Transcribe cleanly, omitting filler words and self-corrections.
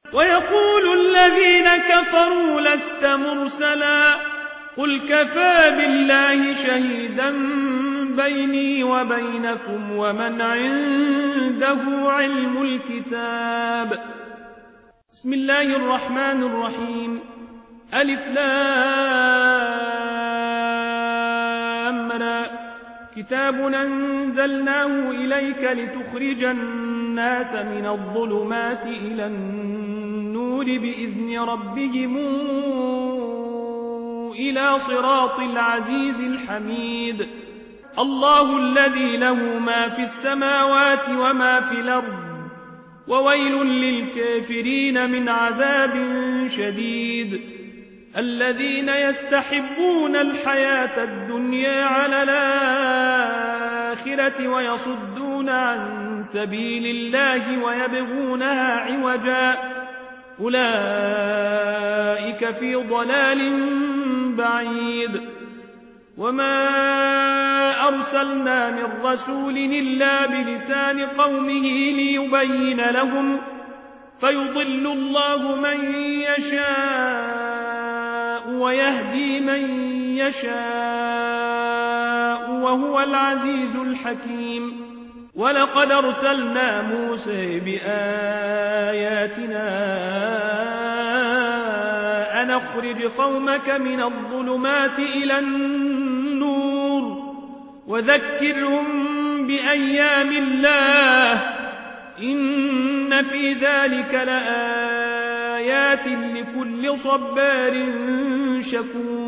ويقول الذين كفروا لست مرسلا قل كفى بالله شهيدا بيني وبينكم ومن عنده علم الكتاب. بسم الله الرحمن الرحيم. ألف لام را. كتاب أنزلناه إليك لتخرج الناس من الظلمات إلى النور بإذن ربهم إلى صراط العزيز الحميد. الله الذي له ما في السماوات وما في الأرض وويل للكافرين من عذاب شديد. الذين يستحبون الحياة الدنيا على الآخرة ويصدون عن سبيل الله ويبغونها عوجا أولئك في ضلال بعيد. وما أرسلنا من رسول إلا بلسان قومه ليبين لهم فيضل الله من يشاء ويهدي من يشاء وهو العزيز الحكيم. ولقد أرسلنا موسى بآياتنا أن أخرج قومك من الظلمات إلى النور وذكرهم بأيام الله إن في ذلك لآيات لكل صبار شكور.